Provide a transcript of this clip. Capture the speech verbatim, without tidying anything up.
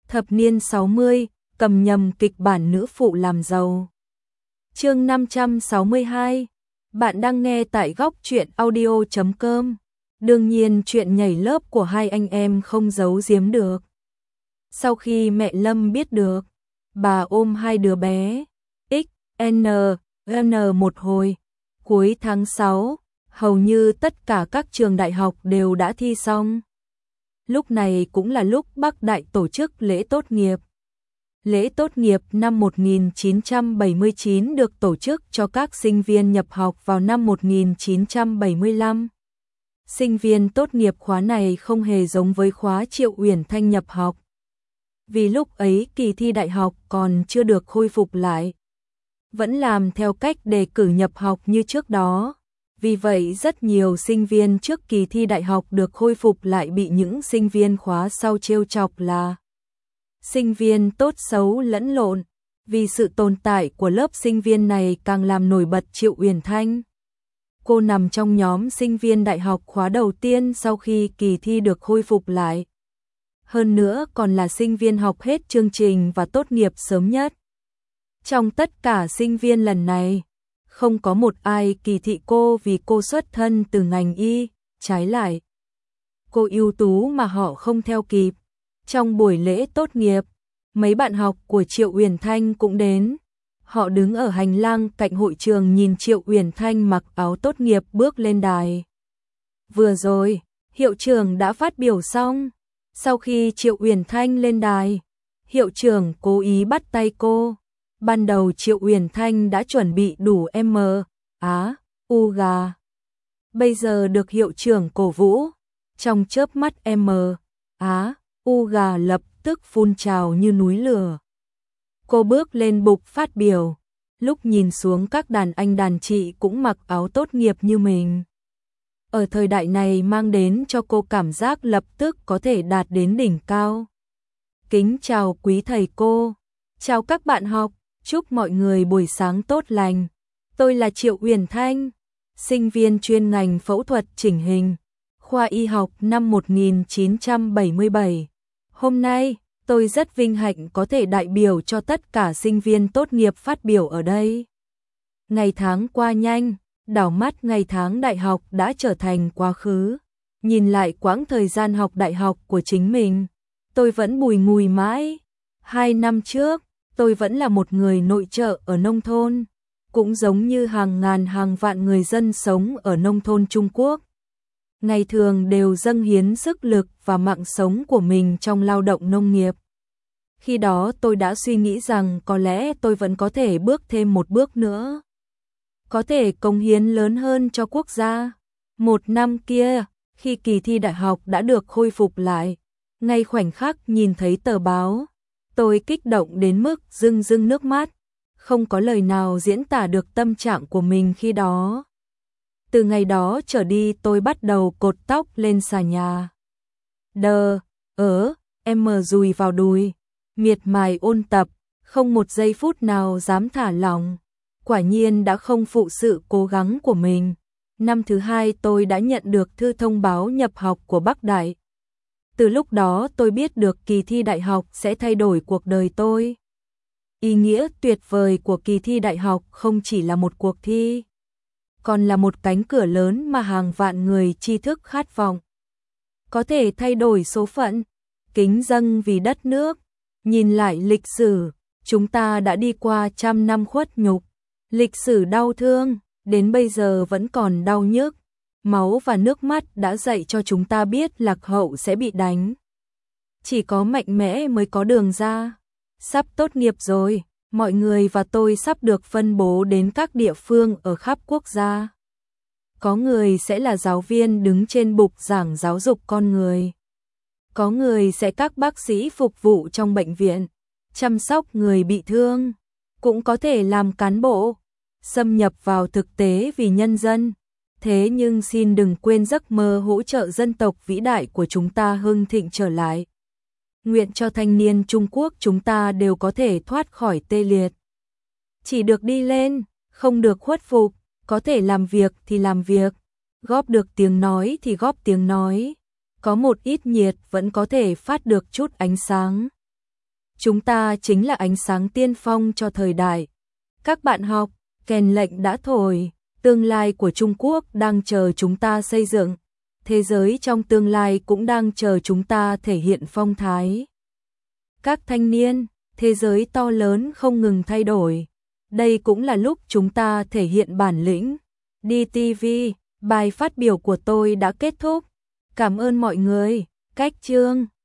Thập niên sáu mươi, cầm nhầm kịch bản nữ phụ làm giàu. Chương năm trăm sáu mươi hai. Bạn đang nghe tại góc truyện audio chấm com. Đương nhiên chuyện nhảy lớp của hai anh em không giấu giếm được. Sau khi mẹ Lâm biết được, bà ôm hai đứa bé X, N, N một hồi. Cuối tháng sáu, hầu như tất cả các trường đại học đều đã thi xong. Lúc này cũng là lúc Bắc Đại tổ chức lễ tốt nghiệp. Lễ tốt nghiệp năm một nghìn chín trăm bảy mươi chín được tổ chức cho các sinh viên nhập học vào năm một nghìn chín trăm bảy mươi lăm. Sinh viên tốt nghiệp khóa này không hề giống với khóa Triệu Uyển Thanh nhập học. Vì lúc ấy kỳ thi đại học còn chưa được khôi phục lại. Vẫn làm theo cách đề cử nhập học như trước đó. Vì vậy rất nhiều sinh viên trước kỳ thi đại học được khôi phục lại bị những sinh viên khóa sau trêu chọc là sinh viên tốt xấu lẫn lộn. Vì sự tồn tại của lớp sinh viên này càng làm nổi bật Triệu Uyển Thanh. Cô nằm trong nhóm sinh viên đại học khóa đầu tiên sau khi kỳ thi được khôi phục lại. Hơn nữa còn là sinh viên học hết chương trình và tốt nghiệp sớm nhất. Trong tất cả sinh viên lần này, không có một ai kỳ thị cô vì cô xuất thân từ ngành y, trái lại. Cô ưu tú mà họ không theo kịp. Trong buổi lễ tốt nghiệp, mấy bạn học của Triệu Uyển Thanh cũng đến. Họ đứng ở hành lang cạnh hội trường nhìn Triệu Uyển Thanh mặc áo tốt nghiệp bước lên đài. Vừa rồi, hiệu trưởng đã phát biểu xong. Sau khi Triệu Uyển Thanh lên đài, hiệu trưởng cố ý bắt tay cô. Ban đầu Triệu Uyển Thanh đã chuẩn bị đủ M, Á, U gà. Bây giờ được hiệu trưởng cổ vũ, trong chớp mắt M, Á, U gà lập tức phun trào như núi lửa. Cô bước lên bục phát biểu, lúc nhìn xuống các đàn anh đàn chị cũng mặc áo tốt nghiệp như mình. Ở thời đại này mang đến cho cô cảm giác lập tức có thể đạt đến đỉnh cao. Kính chào quý thầy cô, chào các bạn học. Chúc mọi người buổi sáng tốt lành. Tôi là Triệu Uyển Thanh, sinh viên chuyên ngành phẫu thuật chỉnh hình, khoa y học năm một nghìn chín trăm bảy mươi bảy. Hôm nay, tôi rất vinh hạnh có thể đại biểu cho tất cả sinh viên tốt nghiệp phát biểu ở đây. Ngày tháng qua nhanh, đảo mắt ngày tháng đại học đã trở thành quá khứ. Nhìn lại quãng thời gian học đại học của chính mình, tôi vẫn bùi ngùi mãi. Hai năm trước, tôi vẫn là một người nội trợ ở nông thôn, cũng giống như hàng ngàn hàng vạn người dân sống ở nông thôn Trung Quốc. Ngày thường đều dâng hiến sức lực và mạng sống của mình trong lao động nông nghiệp. Khi đó tôi đã suy nghĩ rằng có lẽ tôi vẫn có thể bước thêm một bước nữa. Có thể cống hiến lớn hơn cho quốc gia. Một năm kia, khi kỳ thi đại học đã được khôi phục lại, ngay khoảnh khắc nhìn thấy tờ báo, tôi kích động đến mức rưng rưng nước mắt, không có lời nào diễn tả được tâm trạng của mình khi đó. Từ ngày đó trở đi tôi bắt đầu cột tóc lên xà nhà. Đờ, ớ, em mờ dùi vào đùi, miệt mài ôn tập, không một giây phút nào dám thả lỏng. Quả nhiên đã không phụ sự cố gắng của mình. Năm thứ hai tôi đã nhận được thư thông báo nhập học của Bắc Đại. Từ lúc đó tôi biết được kỳ thi đại học sẽ thay đổi cuộc đời tôi. Ý nghĩa tuyệt vời của kỳ thi đại học không chỉ là một cuộc thi, còn là một cánh cửa lớn mà hàng vạn người tri thức khát vọng. Có thể thay đổi số phận, kính dâng vì đất nước. Nhìn lại lịch sử, chúng ta đã đi qua trăm năm khuất nhục, lịch sử đau thương, đến bây giờ vẫn còn đau nhức. Máu và nước mắt đã dạy cho chúng ta biết lạc hậu sẽ bị đánh. Chỉ có mạnh mẽ mới có đường ra. Sắp tốt nghiệp rồi, mọi người và tôi sắp được phân bố đến các địa phương ở khắp quốc gia. Có người sẽ là giáo viên đứng trên bục giảng giáo dục con người. Có người sẽ các bác sĩ phục vụ trong bệnh viện, chăm sóc người bị thương. Cũng có thể làm cán bộ, xâm nhập vào thực tế vì nhân dân. Thế nhưng xin đừng quên giấc mơ hỗ trợ dân tộc vĩ đại của chúng ta hưng thịnh trở lại. Nguyện cho thanh niên Trung Quốc chúng ta đều có thể thoát khỏi tê liệt. Chỉ được đi lên, không được khuất phục, có thể làm việc thì làm việc, góp được tiếng nói thì góp tiếng nói. Có một ít nhiệt vẫn có thể phát được chút ánh sáng. Chúng ta chính là ánh sáng tiên phong cho thời đại. Các bạn học, kèn lệnh đã thổi, tương lai của Trung Quốc đang chờ chúng ta xây dựng. Thế giới trong tương lai cũng đang chờ chúng ta thể hiện phong thái. Các thanh niên, thế giới to lớn không ngừng thay đổi. Đây cũng là lúc chúng ta thể hiện bản lĩnh. đê tê vê, bài phát biểu của tôi đã kết thúc. Cảm ơn mọi người. Cách chương